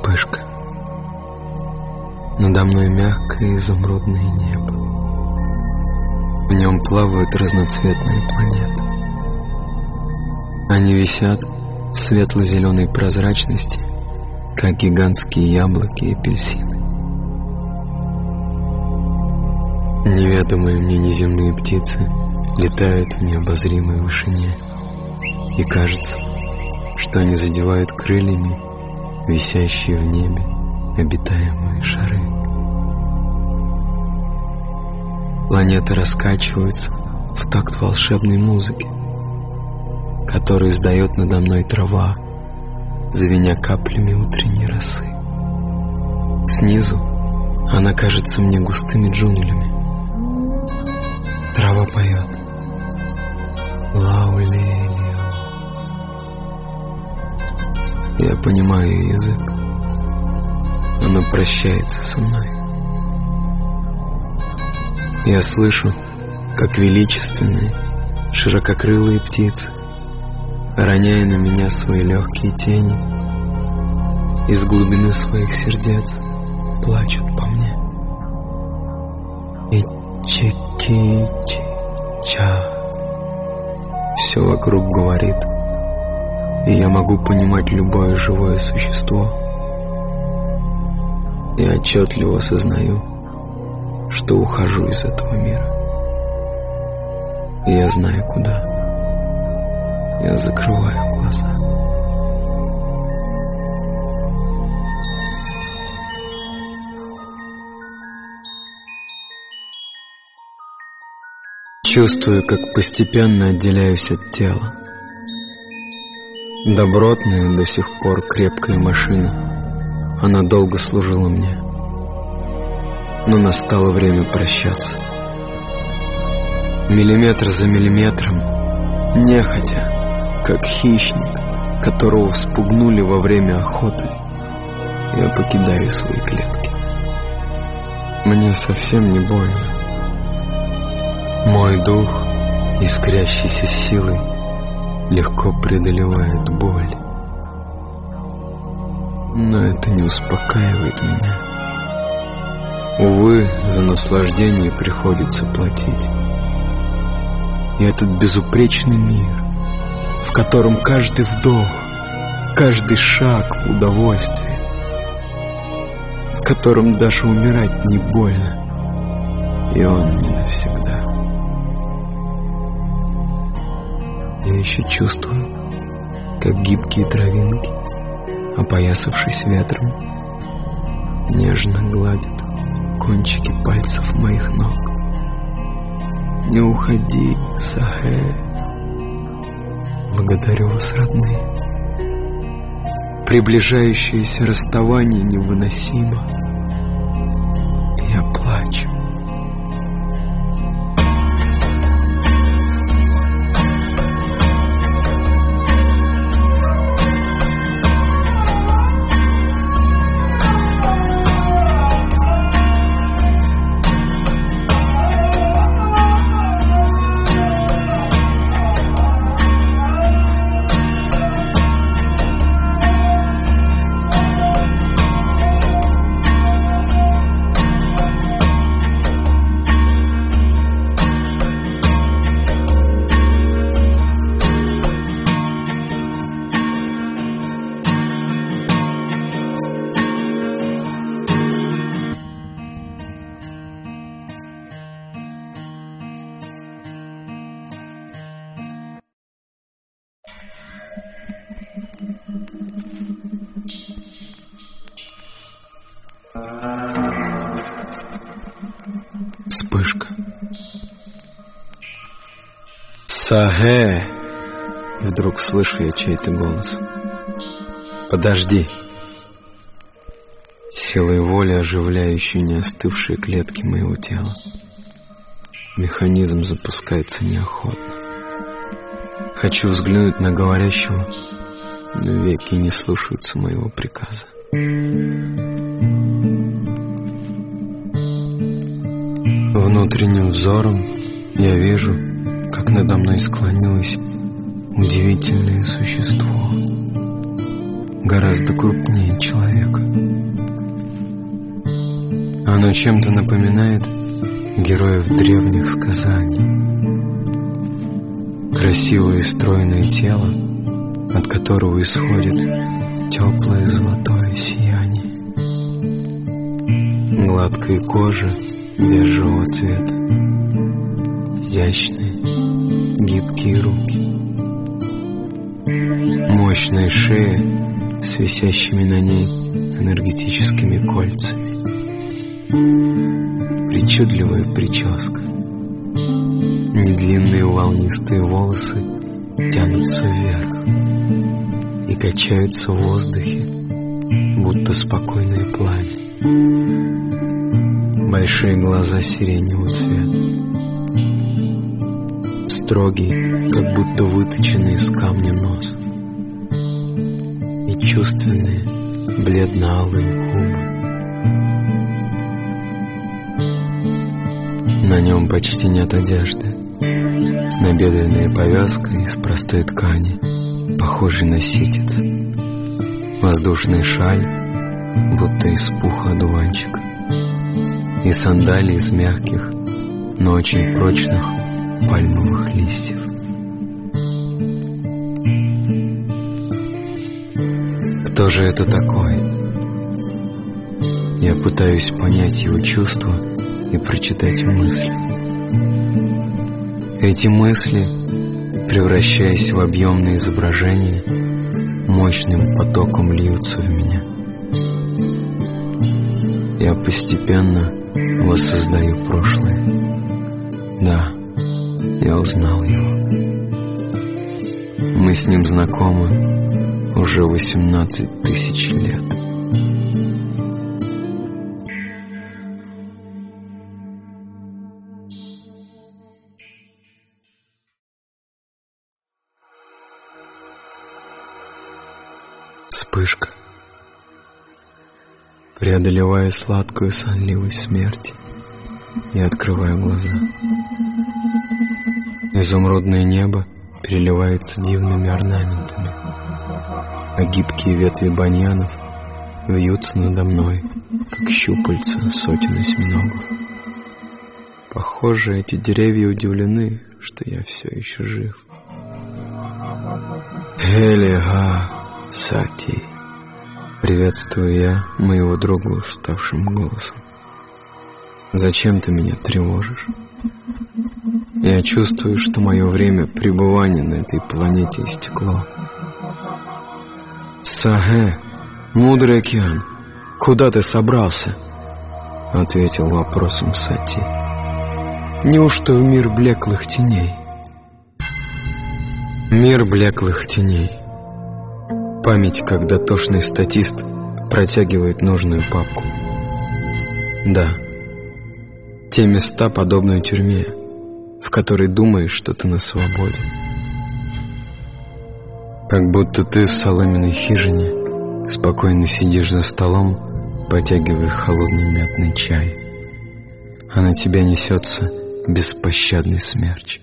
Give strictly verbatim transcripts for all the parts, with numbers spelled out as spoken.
Вспышка. Надо мной мягкое изумрудное небо. В нем плавают разноцветные планеты. Они висят в светло-зеленой прозрачности, как гигантские яблоки и апельсины. Неведомые мне неземные птицы летают в необозримой вышине, и кажется, что они задевают крыльями висящие в небе обитаемые шары. Планеты раскачиваются в такт волшебной музыки, которую издает надо мной трава, звеня каплями утренней росы. Снизу она кажется мне густыми джунглями. Трава поет «Лаулелио». Я понимаю ее язык. Она прощается со мной. Я слышу, как величественные, ширококрылые птицы, роняя на меня свои легкие тени, из глубины своих сердец плачут по мне. Ичи-ки-чи-ча. Все вокруг говорит, и я могу понимать любое живое существо. Я отчетливо осознаю, что ухожу из этого мира. И я знаю, куда. Я закрываю глаза. Чувствую, как постепенно отделяюсь от тела. Добротная до сих пор крепкая машина, она долго служила мне. Но настало время прощаться. Миллиметр за миллиметром, нехотя, как хищник, которого вспугнули во время охоты, я покидаю свои клетки. Мне совсем не больно. Мой дух, искрящийся силой, легко преодолевает боль. Но это не успокаивает меня. Увы, за наслаждение приходится платить. И этот безупречный мир, в котором каждый вдох, каждый шаг в удовольствие, в котором даже умирать не больно, и он не навсегда. Я еще чувствую, как гибкие травинки, опоясавшись ветром, нежно гладят кончики пальцев моих ног. Не уходи, Сахэ. Благодарю вас, родные. Приближающееся расставание невыносимо. Я плачу. Вспышка. Сахэ! Вдруг слышу я чей-то голос. Подожди. Силой воли, оживляющей не остывшие клетки моего тела. Механизм запускается неохотно. Хочу взглянуть на говорящего, но веки не слушаются моего приказа. Внутренним взором я вижу, как надо мной склонилось удивительное существо. гораздо крупнее человека. Оно чем-то напоминает героев древних сказаний. Красивое и стройное тело, от которого исходит теплое золотое сияние. Гладкая кожа бежевого цвета, изящные, гибкие руки, мощная шея с висящими на ней энергетическими кольцами, причудливая прическа, недлинные волнистые волосы тянутся вверх и качаются в воздухе, будто спокойное пламя. Большие глаза сиреневого цвета, строгий, как будто выточенный из камня нос и чувственные бледно-алые губы. На нем почти нет одежды. Набедренная повязка из простой ткани, похожей на ситец. Воздушный шаль, будто из пуха одуванчика. И сандалии из мягких, но очень прочных пальмовых листьев. Кто же это такой? Я пытаюсь понять его чувства и прочитать мысли. Эти мысли, превращаясь в объемное изображение, мощным потоком льются в меня. Я постепенно воссоздаю прошлое. Да, я узнал его. Мы с ним знакомы уже восемнадцать тысяч лет. Вспышка. Преодолевая сладкую сонливость смерти, я открываю глаза. Изумрудное небо переливается дивными орнаментами, а гибкие ветви баньянов вьются надо мной, как щупальца сотен осьминогов. Похоже, эти деревья удивлены, что я все еще жив. Элига Сати. Приветствую я моего друга уставшим голосом. Зачем ты меня тревожишь? Я чувствую, что мое время пребывания на этой планете истекло. Саге, мудрый океан, куда ты собрался? Ответил вопросом Сати. Неужто в мир блеклых теней? Мир блеклых теней. Память, как дотошный статист протягивает нужную папку. Да, те места подобны тюрьме, в которой думаешь, что ты на свободе. Как будто ты в соломенной хижине спокойно сидишь за столом, потягивая холодный мятный чай, а на тебя несется беспощадный смерч.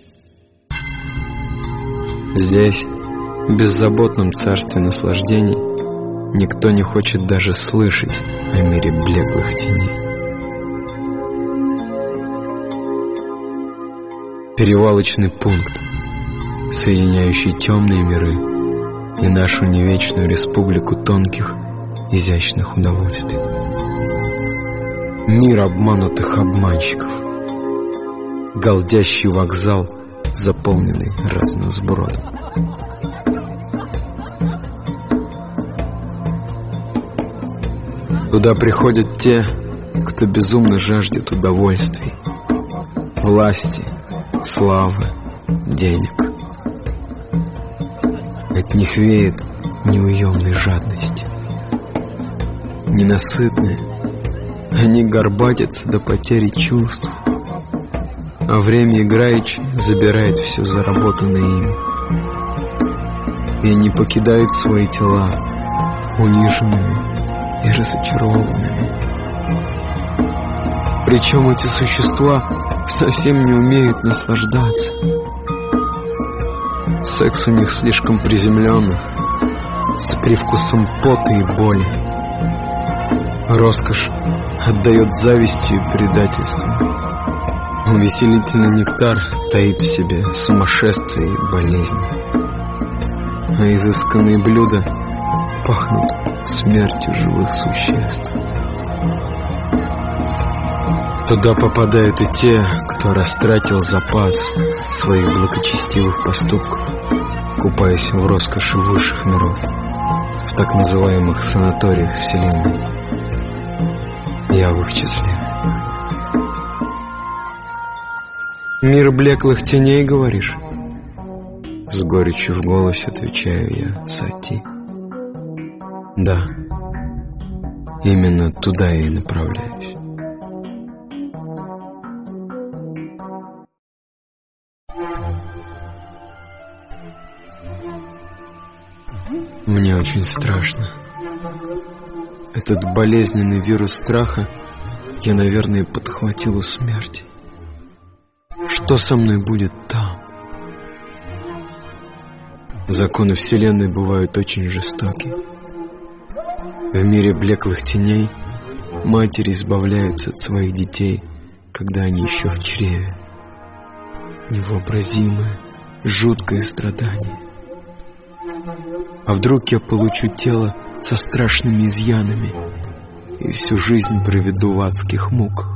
Здесь, в беззаботном царстве наслаждений, никто не хочет даже слышать о мире блеклых теней. Перевалочный пункт, соединяющий темные миры и нашу невечную республику тонких, изящных удовольствий. Мир обманутых обманщиков. Галдящий вокзал, заполненный разносбродом. Туда приходят те, кто безумно жаждет удовольствий, власти, славы, денег. От них веет неуемной жадностью. Ненасытные, они горбатятся до потери чувств, а время играючи забирает все заработанное ими. И они покидают свои тела униженными и разочарованными. Причем эти существа совсем не умеют наслаждаться. Секс у них слишком приземленный, с привкусом пота и боли. Роскошь отдает завистью и предательством. Увеселительный нектар таит в себе сумасшествие и болезнь, а изысканные блюда пахнут смертью живых существ. Туда попадают и те, кто растратил запас своих благочестивых поступков, купаясь в роскоши высших миров, в так называемых санаториях Вселенной. Я в их числе. «Мир блеклых теней, говоришь?» С горечью в голосе отвечаю я Сати. «Да, именно туда я и направляюсь». Мне очень страшно. Этот болезненный вирус страха я, наверное, подхватил у смерти. Что со мной будет там? Законы Вселенной бывают очень жестоки. В мире блеклых теней матери избавляются от своих детей, когда они еще в чреве. Невообразимое, жуткое страдание. А вдруг я получу тело со страшными изъянами и всю жизнь проведу в адских муках?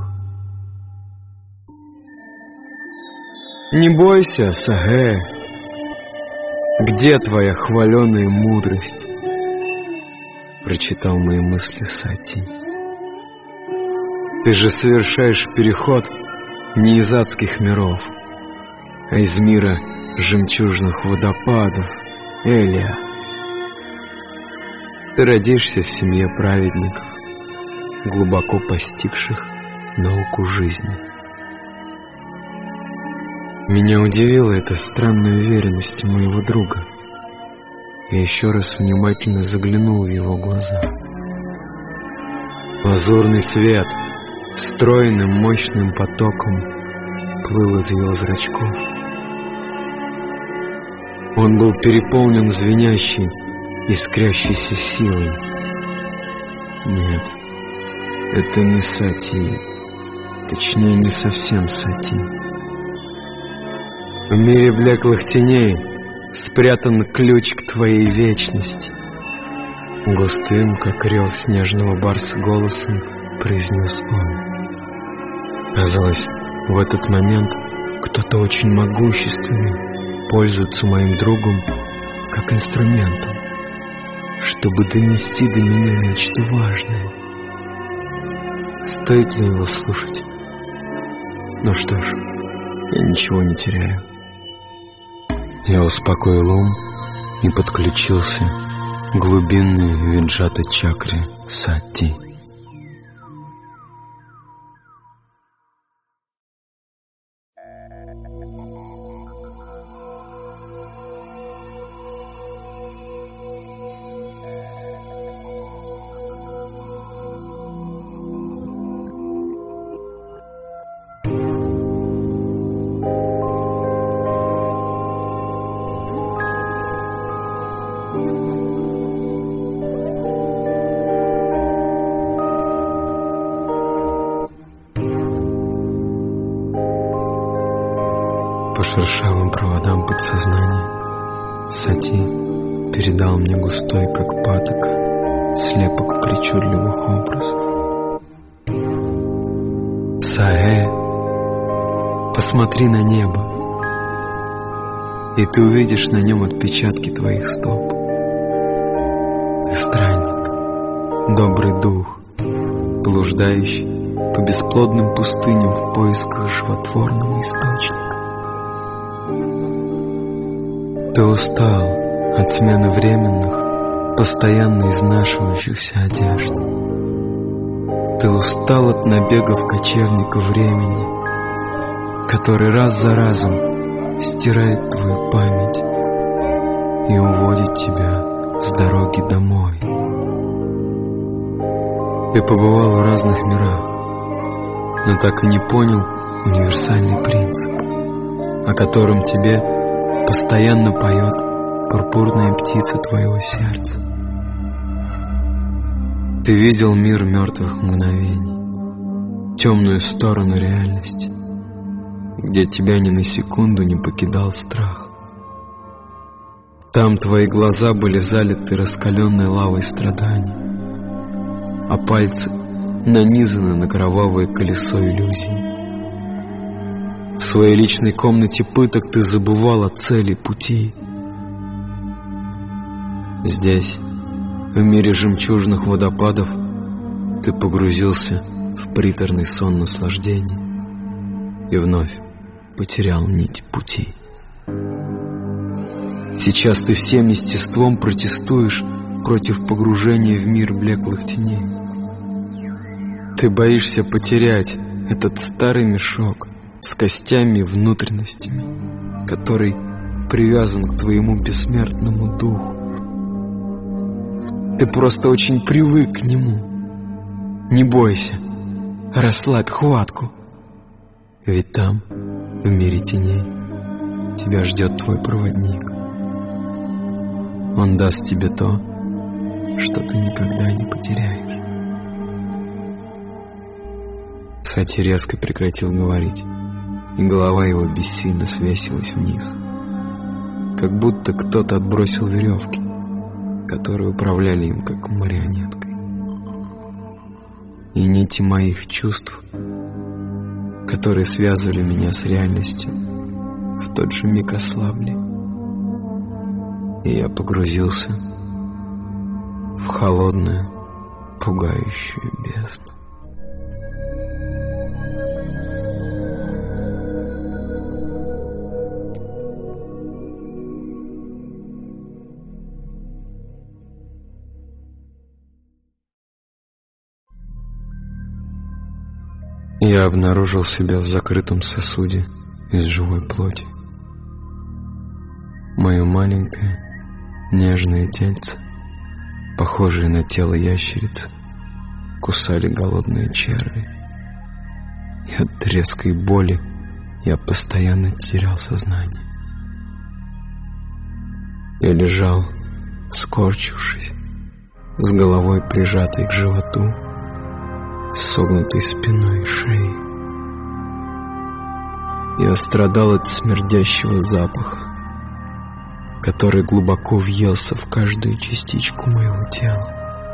Не бойся, Сагэ. Где твоя хваленая мудрость? Прочитал мои мысли Сати. Ты же совершаешь переход не из адских миров, а из мира жемчужных водопадов, Элия. Ты родишься в семье праведников, глубоко постигших науку жизни. Меня удивила эта странная уверенность моего друга. Я еще раз внимательно заглянул в его глаза. Лазурный свет стройным мощным потоком плыл из его зрачков. Он был переполнен звенящей, искрящейся силой. Нет, это не Сати, точнее, не совсем Сати. В мире блеклых теней спрятан ключ к твоей вечности. Густым, как рев снежного барса, голосом произнес он. Казалось, в этот момент кто-то очень могущественный пользуется моим другом как инструментом, чтобы донести до меня нечто важное. Стоит ли его слушать? Ну что ж, я ничего не теряю. Я успокоил ум и подключился к глубинной виджата-чакре Сати. По шершавым проводам подсознания Сати передал мне густой, как патока, слепок причудливых образов. Саэ, посмотри на небо, и ты увидишь на нем отпечатки твоих стоп. Ты странник, добрый дух, блуждающий по бесплодным пустыням в поисках животворного источника. Ты устал от смены временных, постоянно изнашивающихся одежд. Ты устал от набегов кочевника времени, который раз за разом стирает твою память и уводит тебя с дороги домой. Ты побывал в разных мирах, но так и не понял универсальный принцип, о котором тебе постоянно поет пурпурная птица твоего сердца. Ты видел мир мертвых мгновений, темную сторону реальности, где тебя ни на секунду не покидал страх. Там твои глаза были залиты раскаленной лавой страданий, а пальцы нанизаны на кровавое колесо иллюзий. В своей личной комнате пыток ты забывал о цели пути. Здесь, в мире жемчужных водопадов, ты погрузился в приторный сон наслаждения и вновь потерял нить пути. Сейчас ты всем естеством протестуешь против погружения в мир блеклых теней. Ты боишься потерять этот старый мешок с костями и внутренностями, который привязан к твоему бессмертному духу. Ты просто очень привык к нему. Не бойся, расслабь хватку, ведь там, в мире теней, тебя ждет твой проводник. Он даст тебе то, что ты никогда не потеряешь. Сати резко прекратил говорить, и голова его бессильно свесилась вниз, как будто кто-то отбросил веревки, которые управляли им как марионеткой. И нити моих чувств, которые связывали меня с реальностью, в тот же миг ослабли, и я погрузился в холодную, пугающую бездну. Я обнаружил себя в закрытом сосуде из живой плоти. Мое маленькое, нежное тельце, похожее на тело ящерицы, кусали голодные черви. И от резкой боли я постоянно терял сознание. Я лежал, скорчившись, с головой прижатой к животу, с согнутой спиной и шеей. Я страдал от смердящего запаха, который глубоко въелся в каждую частичку моего тела.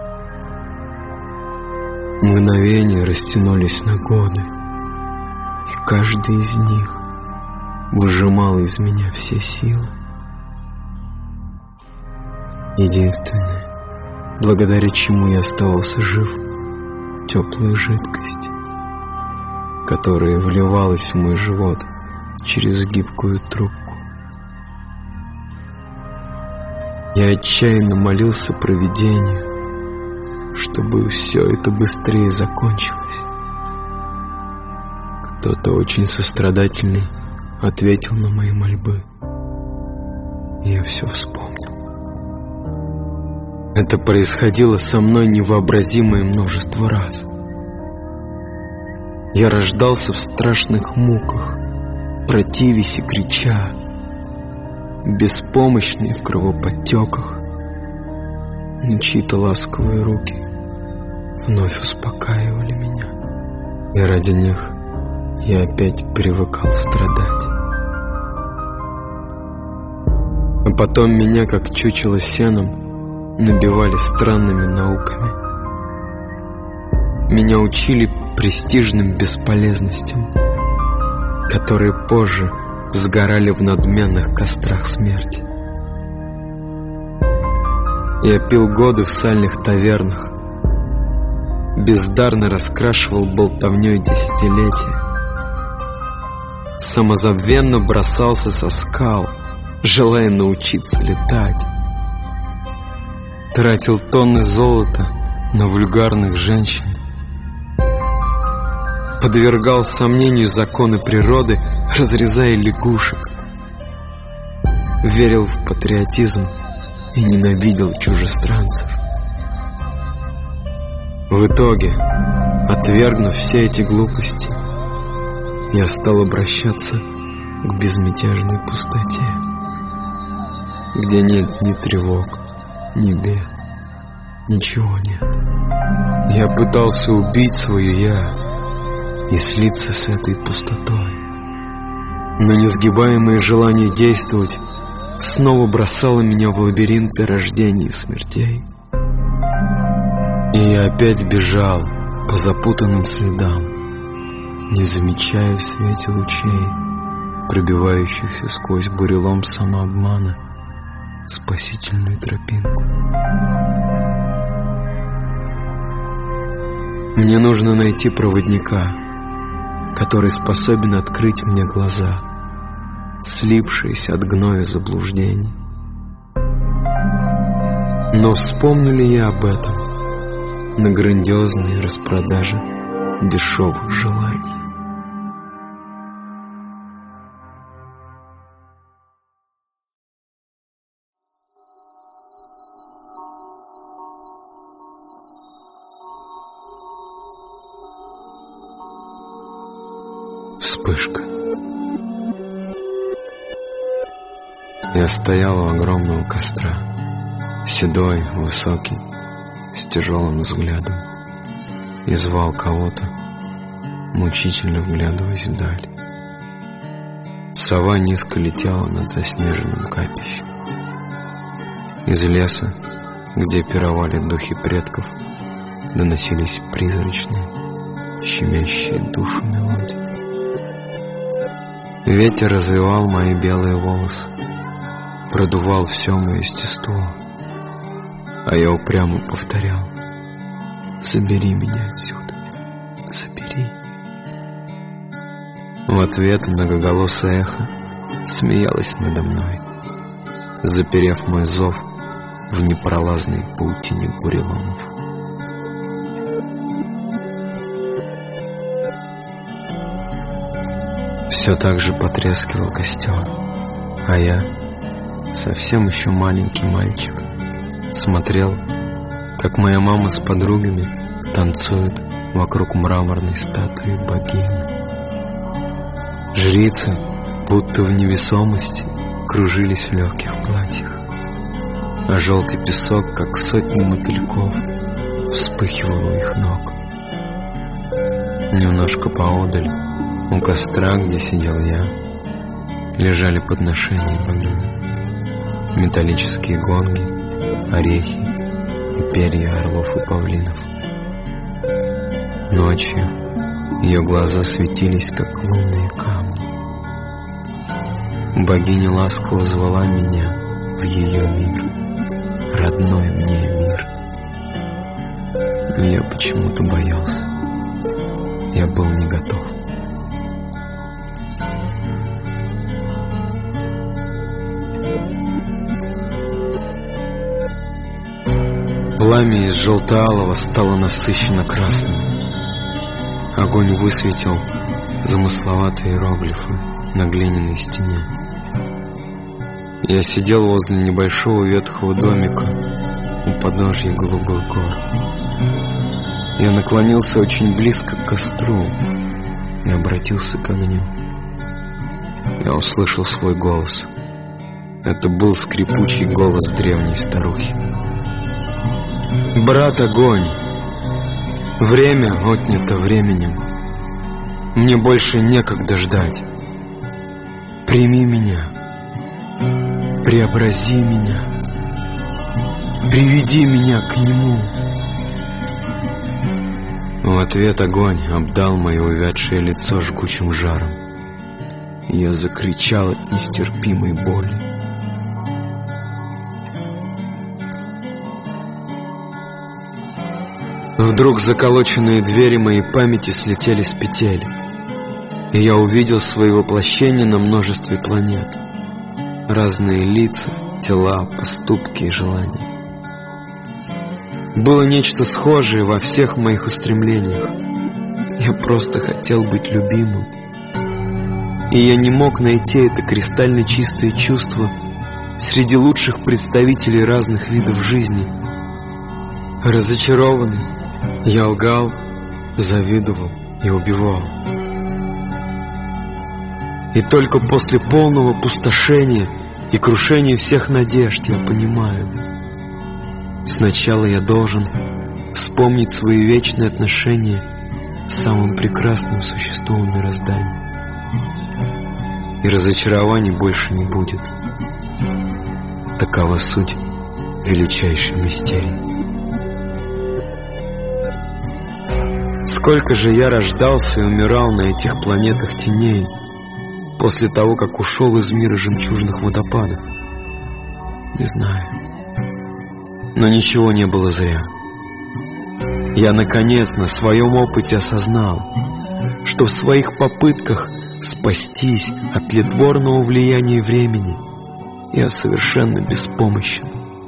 Мгновения растянулись на годы, и каждый из них выжимал из меня все силы. Единственное, благодаря чему я оставался жив, теплая жидкость, которая вливалась в мой живот через гибкую трубку. Я отчаянно молился провидению, чтобы все это быстрее закончилось. Кто-то очень сострадательный ответил на мои мольбы, и я все вспомнил. Это происходило со мной невообразимое множество раз. Я рождался в страшных муках, противясь и крича, беспомощный в кровоподтеках, но чьи-то ласковые руки вновь успокаивали меня, и ради них я опять привыкал страдать. А потом меня, как чучело сеном, набивали странными науками. Меня учили престижным бесполезностям, которые позже сгорали в надменных кострах смерти. Я пил годы в сальных тавернах, бездарно раскрашивал болтовнёй десятилетия, самозабвенно бросался со скал, желая научиться летать, тратил тонны золота на вульгарных женщин, подвергал сомнению законы природы, разрезая лягушек, верил в патриотизм и ненавидел чужестранцев. В итоге, отвергнув все эти глупости, я стал обращаться к безмятежной пустоте, где нет ни тревог, ни бед, ничего нет. Я пытался убить свое «я» и слиться с этой пустотой, но несгибаемое желание действовать снова бросало меня в лабиринты рождений и смертей. И я опять бежал по запутанным следам, не замечая в свете лучей, пробивающихся сквозь бурелом самообмана, спасительную тропинку. Мне нужно найти проводника, который способен открыть мне глаза, слипшиеся от гноя заблуждений. Но вспомню ли я об этом на грандиозной распродаже дешевых желаний? Вспышка. Я стоял у огромного костра, седой, высокий, с тяжелым взглядом, и звал кого-то, мучительно вглядываясь вдаль. Сова низко летела над заснеженным капищем. Из леса, где пировали духи предков, доносились призрачные, щемящие душу мелодии. Ветер развивал мои белые волосы, продувал все мое естество, а я упрямо повторял: «Забери меня отсюда, забери». В ответ многоголосое эхо смеялось надо мной, заперев мой зов в непролазной паутине буреломов. Все так же потрескивал костер, а я, совсем еще маленький мальчик, смотрел, как моя мама с подругами танцуют вокруг мраморной статуи богини. Жрицы, будто в невесомости, кружились в легких платьях, а желтый песок, как сотни мотыльков, вспыхивал у их ног. Немножко поодаль, у костра, где сидел я, лежали подношения богини: металлические гонги, орехи и перья орлов и павлинов. Ночью ее глаза светились, как лунные камни. Богиня ласково звала меня в ее мир, родной мне мир. Но я почему-то боялся. Я был не готов. Пламя из желто-алого стало насыщенно красным. Огонь высветил замысловатые иероглифы на глиняной стене. Я сидел возле небольшого ветхого домика у подножья голубых гор. Я наклонился очень близко к костру и обратился к огню. Я услышал свой голос. Это был скрипучий голос древней старухи. «Брат огонь, время отнято временем. Мне больше некогда ждать. Прими меня, преобрази меня, приведи меня к нему». В ответ огонь обдал мое увядшее лицо жгучим жаром, и я закричал от нестерпимой боли. Вдруг заколоченные двери моей памяти слетели с петель, и я увидел свои воплощения на множестве планет, разные лица, тела, поступки и желания. Было нечто схожее во всех моих устремлениях. Я просто хотел быть любимым, и я не мог найти это кристально чистое чувство среди лучших представителей разных видов жизни. Разочарованный, я лгал, завидовал и убивал. И только после полного пустошения и крушения всех надежд я понимаю: сначала я должен вспомнить свои вечные отношения с самым прекрасным существом мироздания. И разочарований больше не будет. Такова суть величайшей мистерии. Сколько же я рождался и умирал на этих планетах теней после того, как ушел из мира жемчужных водопадов. Не знаю. Но ничего не было зря. Я наконец на своем опыте осознал, что в своих попытках спастись от тлетворного влияния времени я совершенно беспомощен.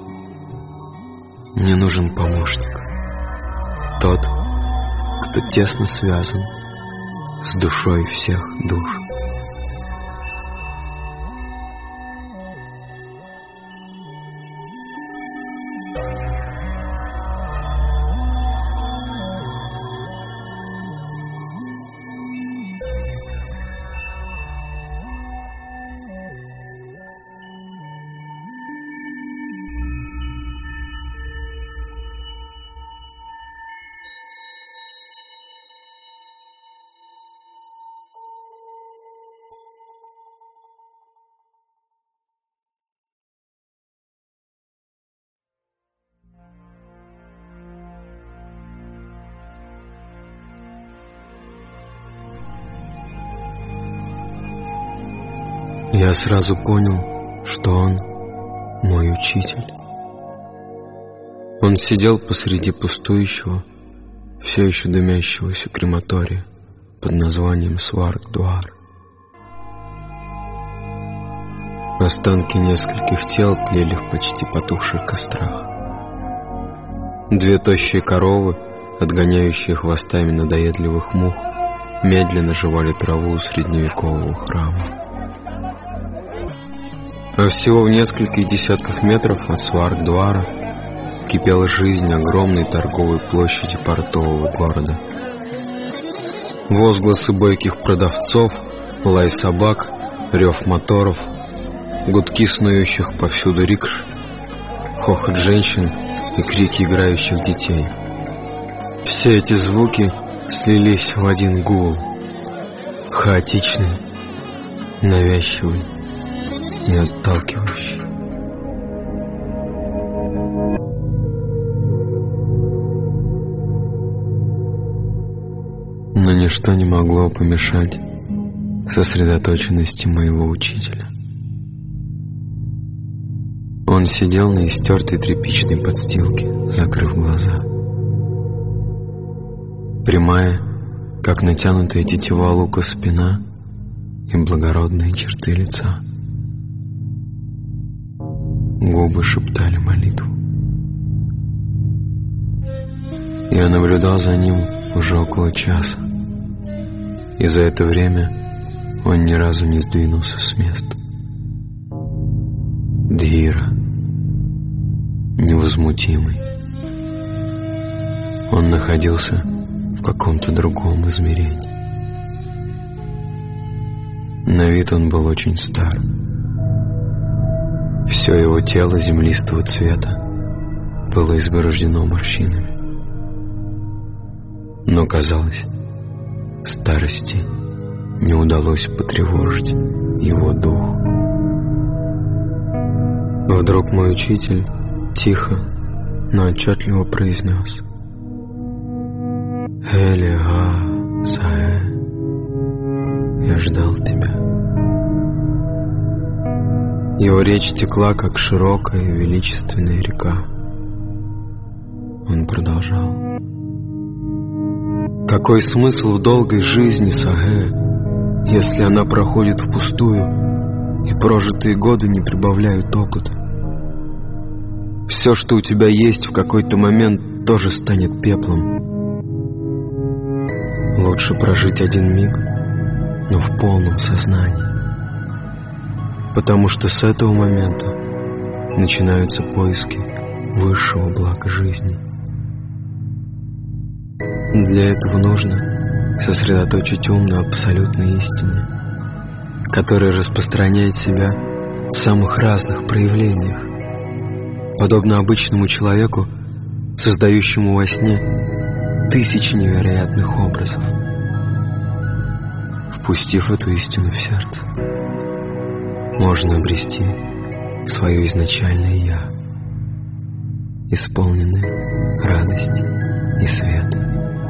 Мне нужен помощник. Тот, кто тесно связан с душой всех душ. Я сразу понял, что он мой учитель. Он сидел посреди пустующего, все еще дымящегося крематория под названием Сваргдуар. Останки нескольких тел тлели в почти потухших кострах. Две тощие коровы, отгоняющие хвостами надоедливых мух, медленно жевали траву средневекового храма. А всего в нескольких десятках метров от Сваргдуара кипела жизнь огромной торговой площади портового города. Возгласы бойких продавцов, лай собак, рев моторов, гудки снующих повсюду рикш, хохот женщин и крики играющих детей. Все эти звуки слились в один гул, хаотичный, навязчивый и отталкивающий. Но ничто не могло помешать сосредоточенности моего учителя. Он сидел на истертой тряпичной подстилке, закрыв глаза. Прямая, как натянутая тетива лука спина и благородные черты лица. Губы шептали молитву. Я наблюдал за ним уже около часа, и за это время он ни разу не сдвинулся с места. Дхира, невозмутимый. Он находился в каком-то другом измерении. На вид он был очень стар. Все его тело землистого цвета было изборождено морщинами. Но, казалось, старости не удалось потревожить его дух. Вдруг мой учитель тихо, но отчетливо произнес: «Элига Саэ, я ждал тебя». Его речь текла, как широкая и величественная река. Он продолжал: «Какой смысл в долгой жизни, Саэ, если она проходит впустую, и прожитые годы не прибавляют опыта? Все, что у тебя есть, в какой-то момент тоже станет пеплом. Лучше прожить один миг, но в полном сознании. Потому что с этого момента начинаются поиски высшего блага жизни. Для этого нужно сосредоточить ум на абсолютной истине, которая распространяет себя в самых разных проявлениях. Подобно обычному человеку, создающему во сне тысячи невероятных образов. Впустив эту истину в сердце, можно обрести свое изначальное «Я», исполненное радости и света.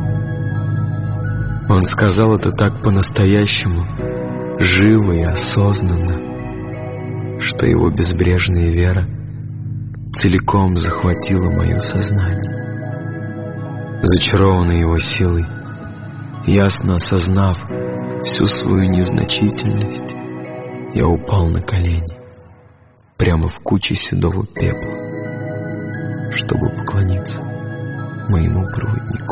Он сказал это так по-настоящему, живо и осознанно, что его безбрежная вера целиком захватила мое сознание. Зачарованный его силой, ясно осознав всю свою незначительность, я упал на колени прямо в куче седого пепла, чтобы поклониться моему проводнику.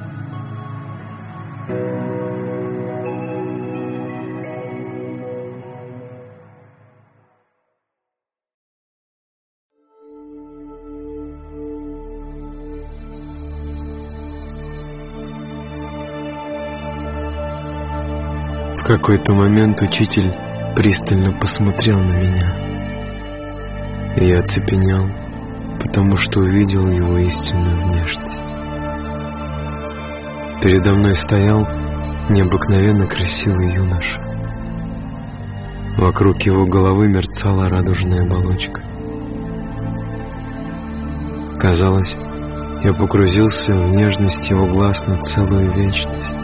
В какой-то момент учитель пристально посмотрел на меня, и я оцепенел, потому что увидел его истинную внешность. Передо мной стоял необыкновенно красивый юноша. Вокруг его головы мерцала радужная оболочка. Казалось, я погрузился в нежность его глаз на целую вечность.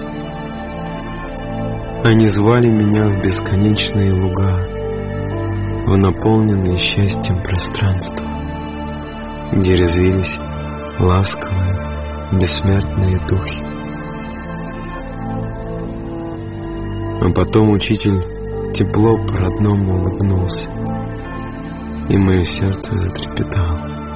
Они звали меня в бесконечные луга, в наполненные счастьем пространство, где резвились ласковые, бессмертные духи. А потом учитель тепло по-родному улыбнулся, и мое сердце затрепетало.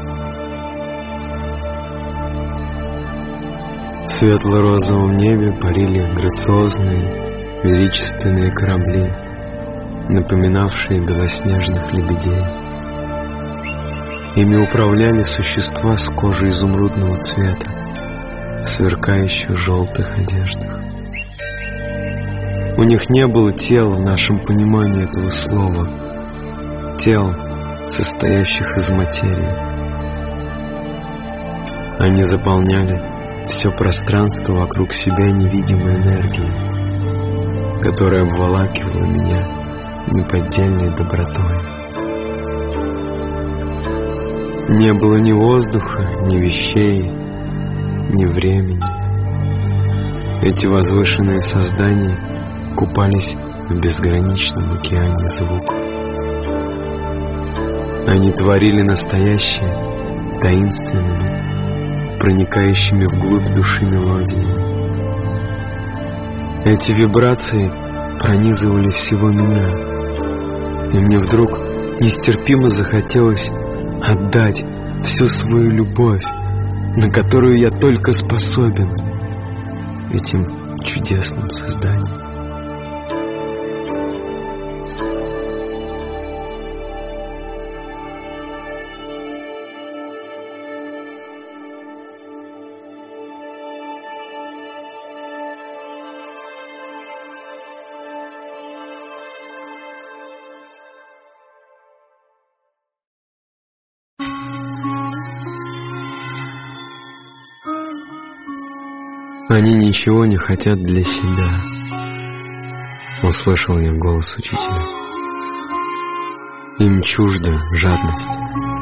В светло-розовом небе парили грациозные, величественные корабли, напоминавшие белоснежных лебедей. Ими управляли существа с кожей изумрудного цвета, в сверкающих желтых одеждах. У них не было тела в нашем понимании этого слова, тел, состоящих из материи. Они заполняли все пространство вокруг себя невидимой энергией, которая обволакивала меня неподдельной добротой. Не было ни воздуха, ни вещей, ни времени. Эти возвышенные создания купались в безграничном океане звуков. Они творили настоящее, таинственными, проникающими вглубь души мелодиями. Эти вибрации пронизывали всего меня, и мне вдруг нестерпимо захотелось отдать всю свою любовь, на которую я только способен, этим чудесным созданиям. Они ничего не хотят для себя, услышал я голос учителя. Им чужда жадность.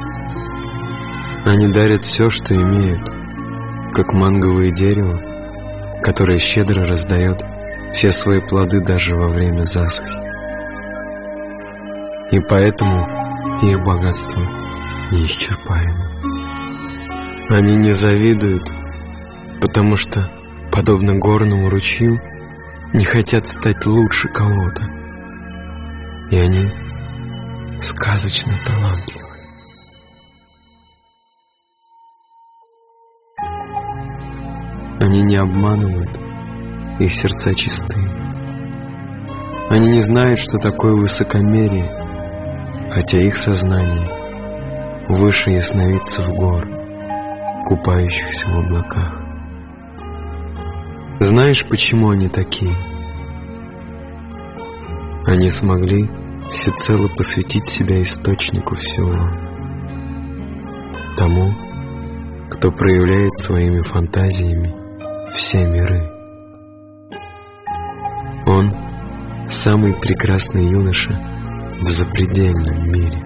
Они дарят все, что имеют, как манговое дерево, которое щедро раздает все свои плоды даже во время засухи. И поэтому их богатство неисчерпаемо. Они не завидуют, потому что, подобно горному ручью, не хотят стать лучше кого-то. И они сказочно талантливы. Они не обманывают, их сердца чисты. Они не знают, что такое высокомерие, хотя их сознание выше ясновидцев гор, купающихся в облаках. Знаешь, почему они такие? Они смогли всецело посвятить себя источнику всего, тому, кто проявляет своими фантазиями все миры. Он — самый прекрасный юноша в запредельном мире.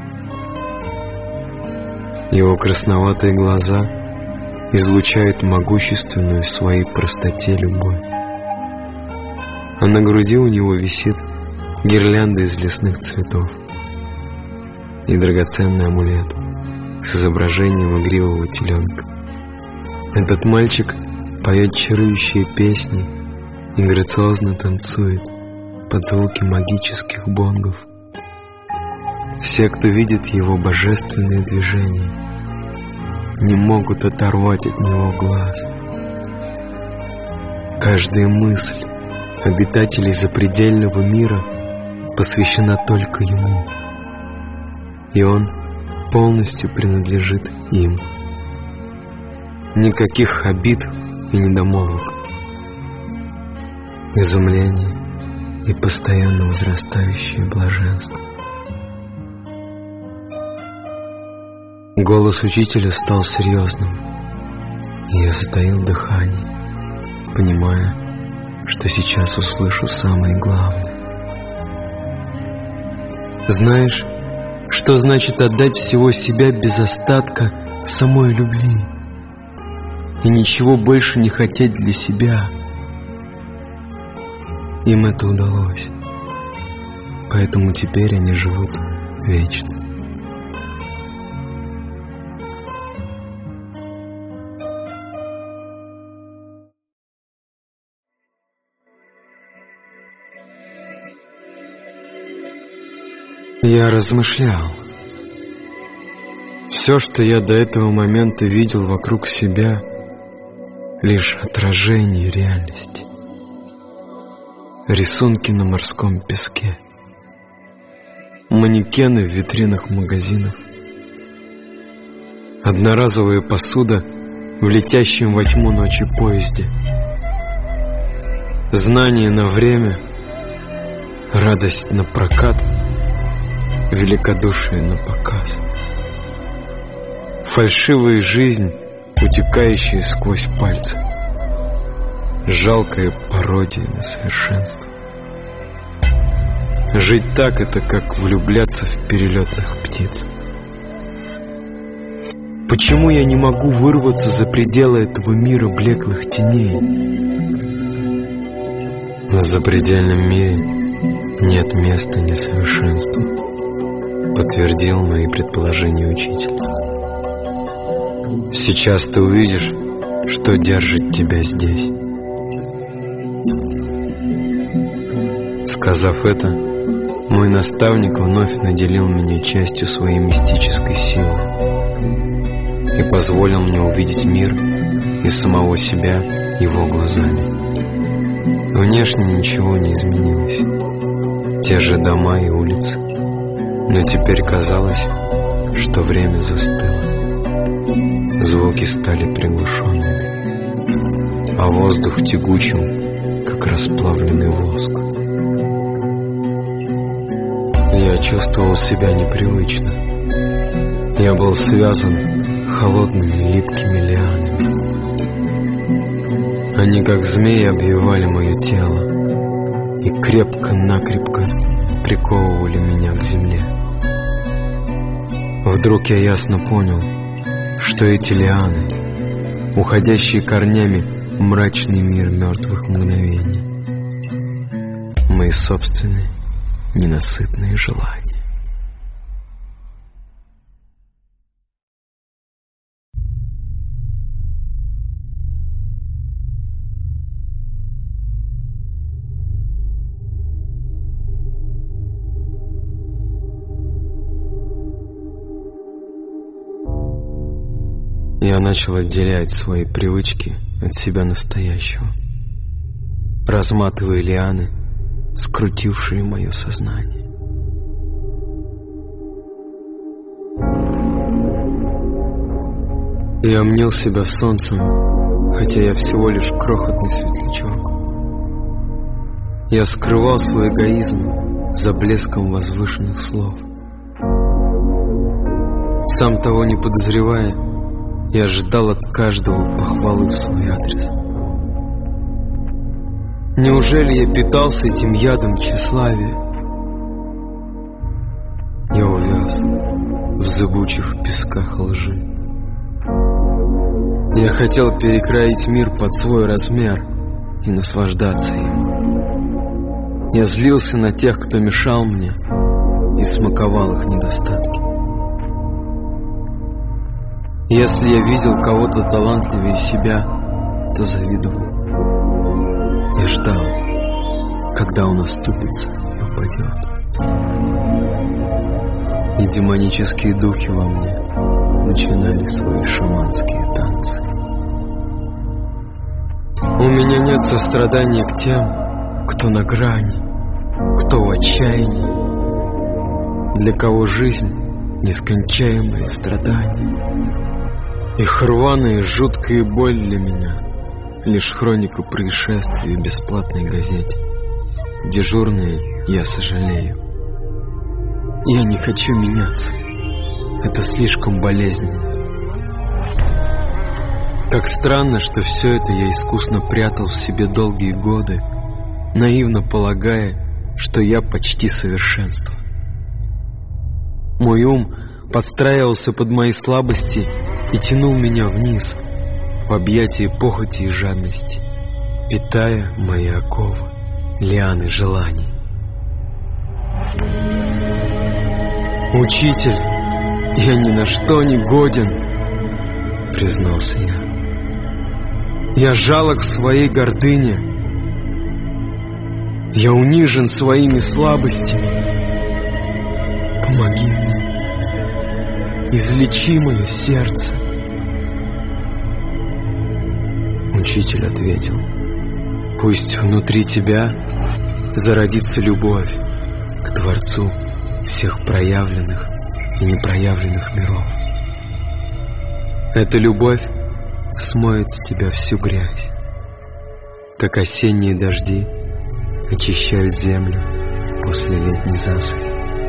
Его красноватые глаза излучают могущественную в своей простоте любовь. А на груди у него висит гирлянда из лесных цветов и драгоценный амулет с изображением игривого теленка. Этот мальчик поет чарующие песни и грациозно танцует под звуки магических бонгов. Все, кто видит его божественные движения, не могут оторвать от него глаз. Каждая мысль обитателей запредельного мира посвящена только ему, и он полностью принадлежит им. Никаких обид и недомолвок, изумление и постоянно возрастающее блаженство. Голос учителя стал серьезным, и я затаил дыхание, понимая, что сейчас услышу самое главное. Знаешь, что значит отдать всего себя без остатка самой любви и ничего больше не хотеть для себя? Им это удалось, поэтому теперь они живут вечно. Я размышлял. Все, что я до этого момента видел вокруг себя, лишь отражение реальности. Рисунки на морском песке, манекены в витринах магазинов, одноразовая посуда в летящем во тьму ночи поезде, знание на время, радость на прокат, великодушие на показ, фальшивая жизнь, утекающая сквозь пальцы, жалкая пародия на совершенство. Жить так — это как влюбляться в перелетных птиц. Почему я не могу вырваться за пределы этого мира блеклых теней? В запредельном мире нет места несовершенству, подтвердил мои предположения учитель. Сейчас ты увидишь, что держит тебя здесь. Сказав это, мой наставник вновь наделил меня частью своей мистической силы и позволил мне увидеть мир и самого себя его глазами. Внешне ничего не изменилось, те же дома и улицы, но теперь казалось, что время застыло. Звуки стали приглушенными, а воздух тягучим, как расплавленный воск. Я чувствовал себя непривычно. Я был связан холодными липкими лианами. Они, как змеи, обвивали мое тело и крепко-накрепко приковывали меня к земле. Вдруг я ясно понял, что эти лианы, уходящие корнями в мрачный мир мертвых мгновений, мои собственные ненасытные желания. Я начал отделять свои привычки от себя настоящего, разматывая лианы, скрутившие мое сознание. Я мнил себя солнцем, хотя я всего лишь крохотный светлячок. Я скрывал свой эгоизм за блеском возвышенных слов. Сам того не подозревая, и ожидал от каждого похвалы в свой адрес. Неужели я питался этим ядом тщеславия? Я увяз в зыбучих песках лжи. Я хотел перекроить мир под свой размер и наслаждаться им. Я злился на тех, кто мешал мне, и смаковал их недостатки. Если я видел кого-то талантливее себя, то завидовал. Я ждал, когда он оступится и упадет. И демонические духи во мне начинали свои шаманские танцы. У меня нет сострадания к тем, кто на грани, кто в отчаянии, для кого жизнь — нескончаемые страдания. Их рваная и жуткая боль для меня — лишь хроника происшествий в бесплатной газете. Дежурные я сожалею. Я не хочу меняться. Это слишком болезненно. Как странно, что все это я искусно прятал в себе долгие годы, наивно полагая, что я почти совершенство. Мой ум подстраивался под мои слабости и тянул меня вниз, в объятия похоти и жадности, питая мои оковы, лианы желаний. «Учитель, я ни на что не годен», — признался я. «Я жалок в своей гордыне. Я унижен своими слабостями. Помоги мне, излечи мое сердце». Учитель ответил: «Пусть внутри тебя зародится любовь к Творцу всех проявленных и непроявленных миров. Эта любовь смоет с тебя всю грязь, как осенние дожди очищают землю после летней засухи,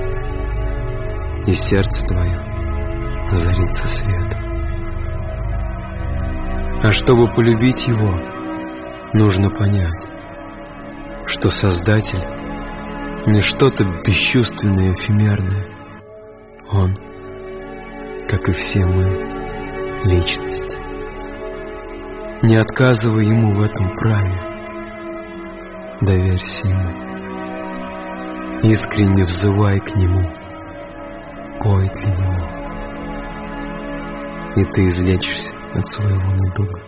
и сердце твое озарится светом. А чтобы полюбить его, нужно понять, что Создатель не что-то бесчувственное и эфемерное. Он, как и все мы, личность. Не отказывай ему в этом праве. Доверься ему. Искренне взывай к нему. Пой для него. И ты излечишься от своего недуга.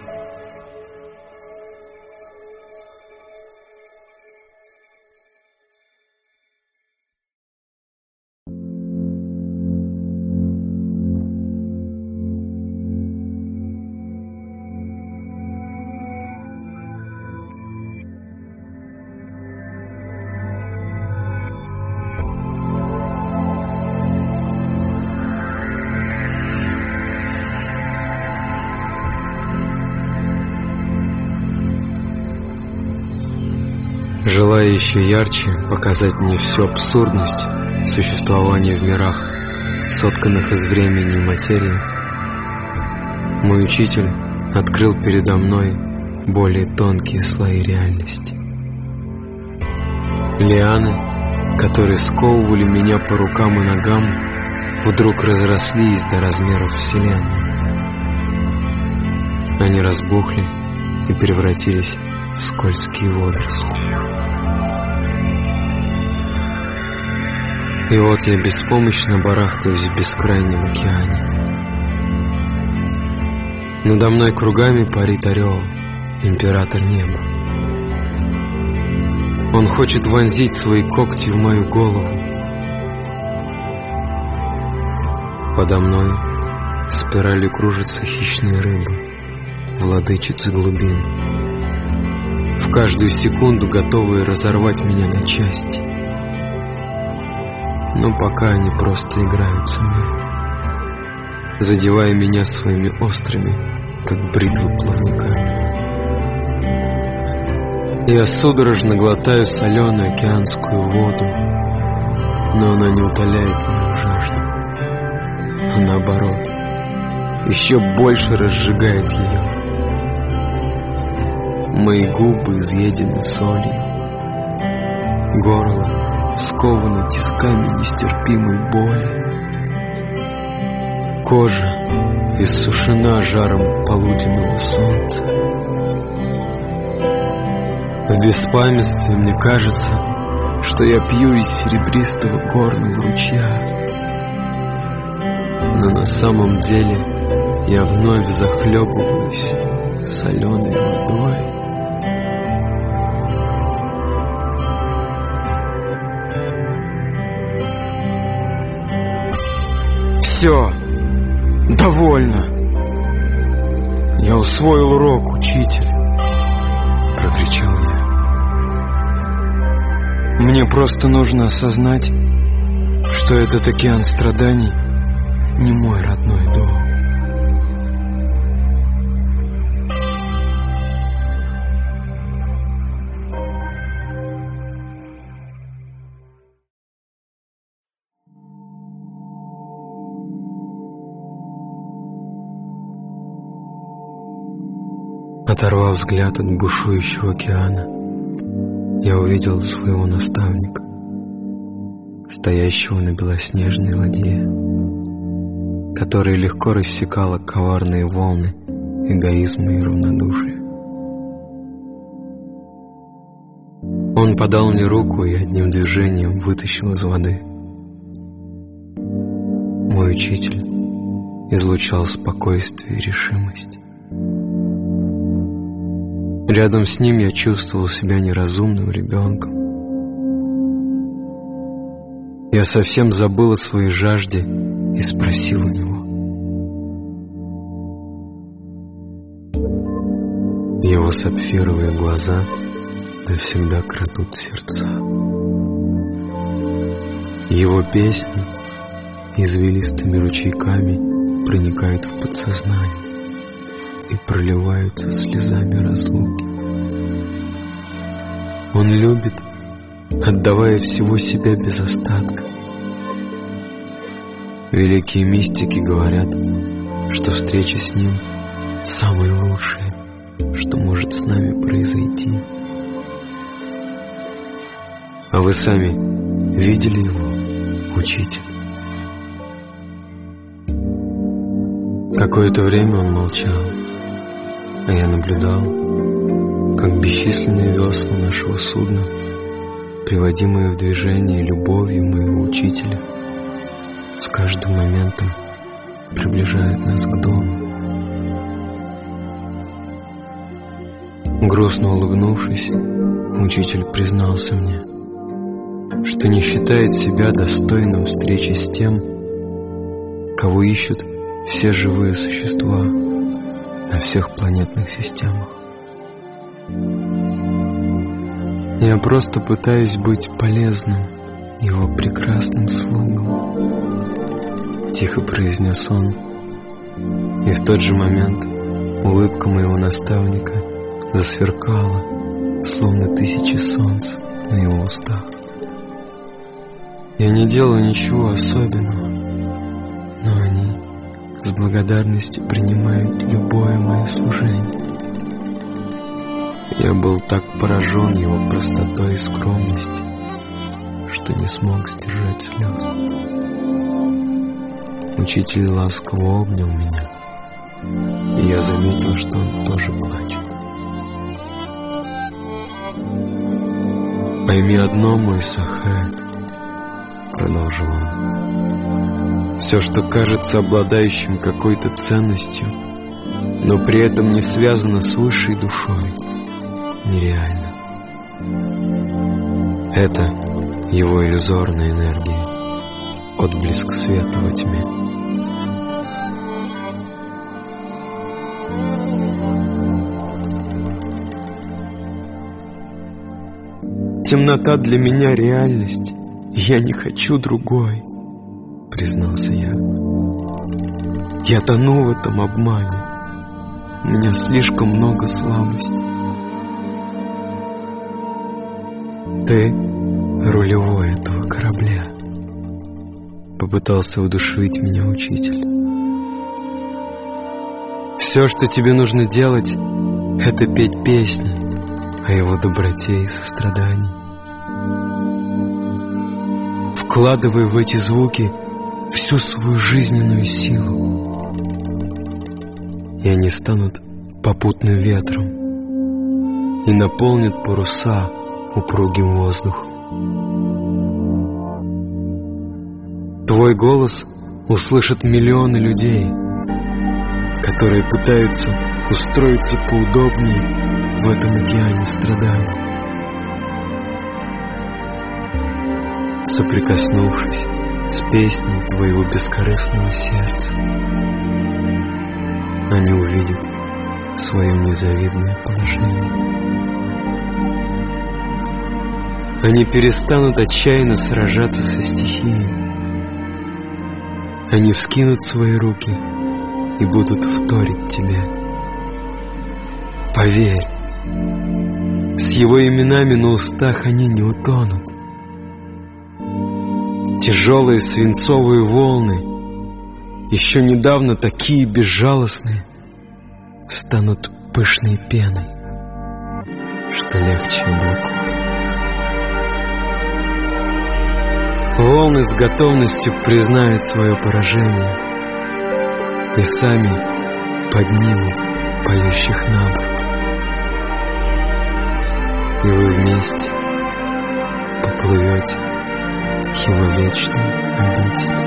Желая еще ярче показать мне всю абсурдность существования в мирах, сотканных из времени и материи, мой учитель открыл передо мной более тонкие слои реальности. Лианы, которые сковывали меня по рукам и ногам, вдруг разрослись до размеров Вселенной. Они разбухли и превратились в скользкие водоросли. И вот я беспомощно барахтаюсь в бескрайнем океане. Надо мной кругами парит орел, император неба. Он хочет вонзить свои когти в мою голову. Подо мной спиралью кружатся хищные рыбы, владычицы глубин, в каждую секунду готовые разорвать меня на части. Но пока они просто играют со мной, задевая меня своими острыми, как бритвы, плавниками. Я судорожно глотаю соленую океанскую воду, но она не утоляет мою жажду, а наоборот еще больше разжигает ее. Мои губы изъедены солью, горло сковано тисками нестерпимой боли, кожа иссушена жаром полуденного солнца. В беспамятстве мне кажется, что я пью из серебристого горного ручья, но на самом деле я вновь захлебываюсь соленой водой. Все, довольно. Я усвоил урок, учитель, прокричал я. Мне просто нужно осознать, что этот океан страданий не мой родной дом. Оторвав взгляд от бушующего океана, я увидел своего наставника, стоящего на белоснежной ладье, которая легко рассекала коварные волны эгоизма и равнодушия. Он подал мне руку и одним движением вытащил из воды. Мой учитель излучал спокойствие и решимость. Рядом с ним я чувствовал себя неразумным ребенком. Я совсем забыл о своей жажде и спросил у него. Его сапфировые глаза навсегда крадут сердца. Его песни извилистыми ручейками проникают в подсознание и проливаются слезами разлуки. Он любит, отдавая всего себя без остатка. Великие мистики говорят, что встреча с ним самое лучшее, что может с нами произойти. А вы сами видели его, учитель? Какое-то время он молчал, а я наблюдал, как бесчисленные весла нашего судна, приводимые в движение любовью моего учителя, с каждым моментом приближают нас к дому. Грустно улыбнувшись, учитель признался мне, что не считает себя достойным встречи с тем, кого ищут все живые существа на всех планетных системах. Я просто пытаюсь быть полезным его прекрасным слугам, тихо произнес он, и в тот же момент улыбка моего наставника засверкала, словно тысячи солнц на его устах. Я не делаю ничего особенного, но они с благодарностью принимают любое мое служение. Я был так поражен его простотой и скромностью, что не смог сдержать слез. Учитель ласково обнял меня, и я заметил, что он тоже плачет. «Пойми одно, мой Сахэ», — продолжил он, — «все, что кажется обладающим какой-то ценностью, но при этом не связано с высшей душой, нереально. Это его иллюзорная энергия, отблеск света во тьме». «Темнота для меня реальность, я не хочу другой», — признался я. «Я тону в этом обмане, у меня слишком много слабости». «Ты рулевой этого корабля», — попытался удушевить меня учитель. Все, что тебе нужно делать, это петь песни о его доброте и сострадании. Вкладывай в эти звуки всю свою жизненную силу, и они станут попутным ветром и наполнят паруса упругим воздухом. Твой голос услышат миллионы людей, которые пытаются устроиться поудобнее в этом океане страданий. Соприкоснувшись с песней твоего бескорыстного сердца, они увидят свое незавидное положение. Они перестанут отчаянно сражаться со стихией. Они вскинут свои руки и будут вторить тебе. Поверь, с его именами на устах они не утонут. Тяжелые свинцовые волны, еще недавно такие безжалостные, станут пышной пеной, что легче облаков. Волны с готовностью признают свое поражение и сами поднимут поющих на борт. И вы вместе поплывете к его вечной обители.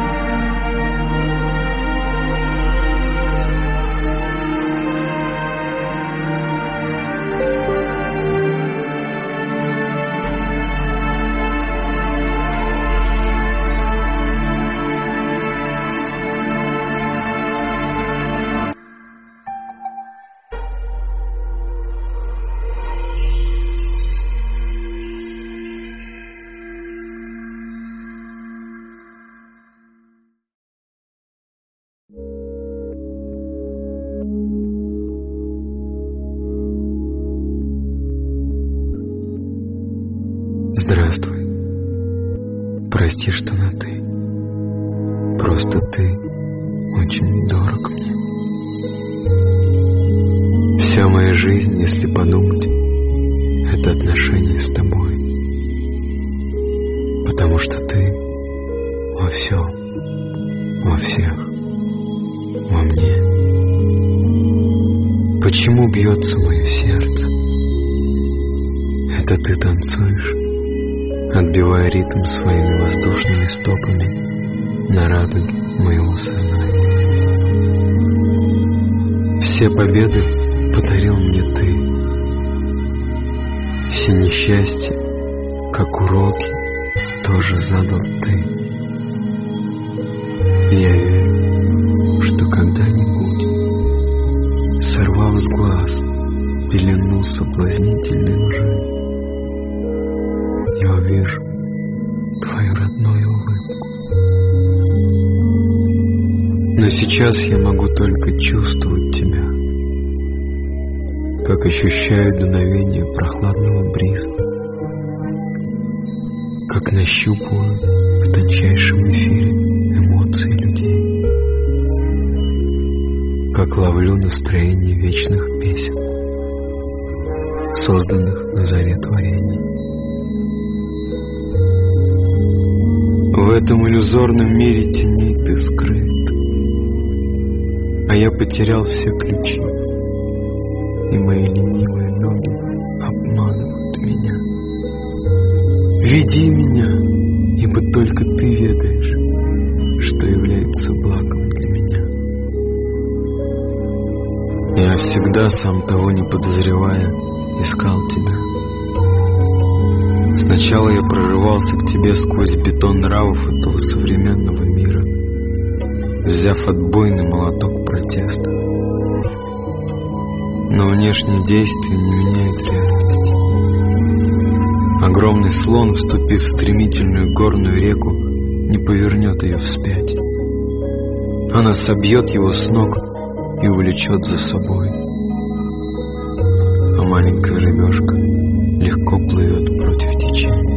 Здравствуй. Прости, что на «ты». Просто ты очень дорог мне. Вся моя жизнь, если подумать, это отношения с тобой. Потому что ты во всем, во всех, во мне. Почему бьется мое сердце? Это ты танцуешь, отбивая ритм своими воздушными стопами на радуге моего сознания. Все победы подарил мне ты. Все несчастья, как уроки, тоже задал ты. Я верю, что когда-нибудь, сорвав с глаз пелену соблазнительной лжи, я увижу твою родную улыбку. Но сейчас я могу только чувствовать тебя, как ощущаю дуновение прохладного бриза, как нащупываю в тончайшем эфире эмоции людей, как ловлю настроение вечных песен, созданных на заре творения. В этом иллюзорном мире теней ты скрыт, а я потерял все ключи, и мои ленивые ноги обманывают меня. Веди меня, ибо только ты ведаешь, что является благом для меня. Я всегда, сам того не подозревая, искал тебя. Сначала я прорывался к тебе сквозь бетон нравов этого современного мира, взяв отбойный молоток протеста. Но внешние действия не меняют реальности. Огромный слон, вступив в стремительную горную реку, не повернет ее вспять. Она собьет его с ног и увлечет за собой. А маленькая рыбешка легко плывет против течения.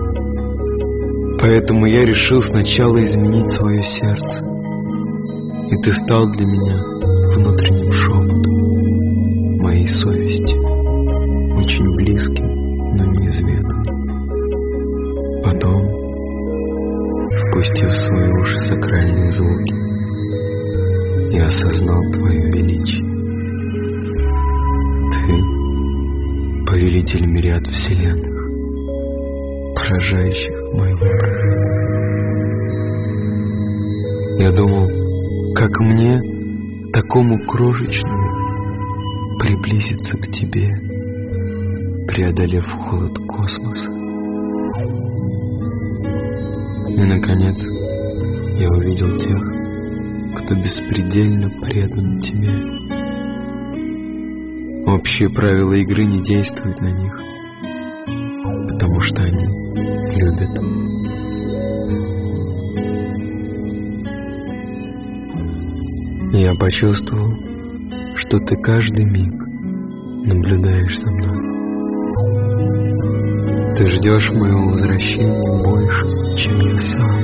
Поэтому я решил сначала изменить свое сердце И ты стал для меня внутренним шепотом моей совести, очень близким, но неизведанным. Потом, впустив в свои уши сакральные звуки, я осознал твое величие. Ты — повелитель мириад вселенных, поражающих мой воображение. Я думал, как мне, такому крошечному, приблизиться к тебе, преодолев холод космоса. И, наконец, я увидел тех, кто беспредельно предан тебе. Общие правила игры не действуют на них, потому что они любят. Я почувствовал, что ты каждый миг наблюдаешь за мной. Ты ждешь моего возвращения больше, чем я сам.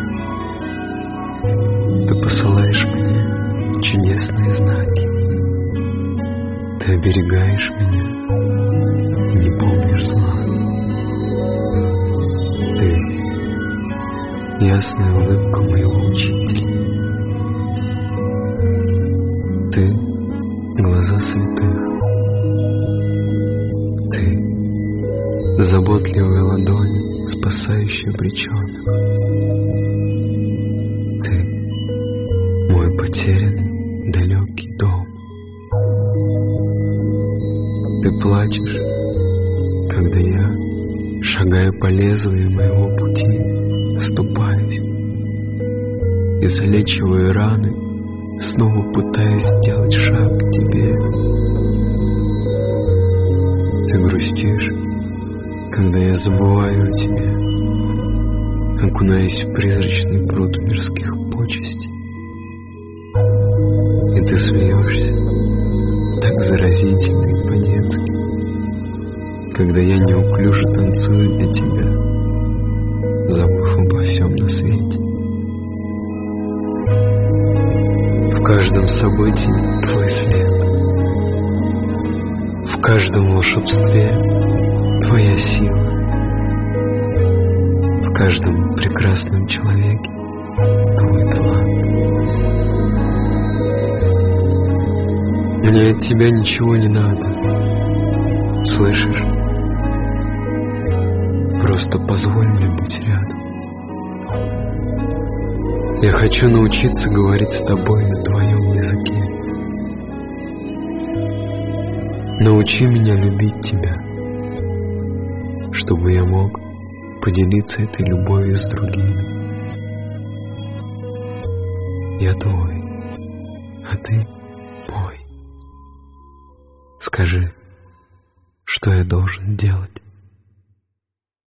Ты посылаешь мне чудесные знаки. Ты оберегаешь меня и не помнишь зла. Ты — ясная улыбка моего учителя. Ты — глаза святых. Ты — заботливая ладонь, спасающая обреченных. Ты — мой потерянный далекий дом. Ты плачешь, когда я, шагая по лезвию моего пути, оступаюсь и, залечивая раны, снова пытаюсь сделать шаг к тебе. Ты грустишь, когда я забываю о тебе, окунаюсь в призрачный пруд мирских почестей. И ты смеешься, так заразительно и по-детски, когда я неуклюже танцую для тебя, забыв обо всем на свете. В каждом событии твой след, в каждом волшебстве твоя сила, в каждом прекрасном человеке твой талант. Мне от тебя ничего не надо, слышишь? Просто позволь мне быть рядом. Я хочу научиться говорить с тобой на твоем языке. Научи меня любить тебя, чтобы я мог поделиться этой любовью с другими. Я твой, а ты мой. Скажи, что я должен делать?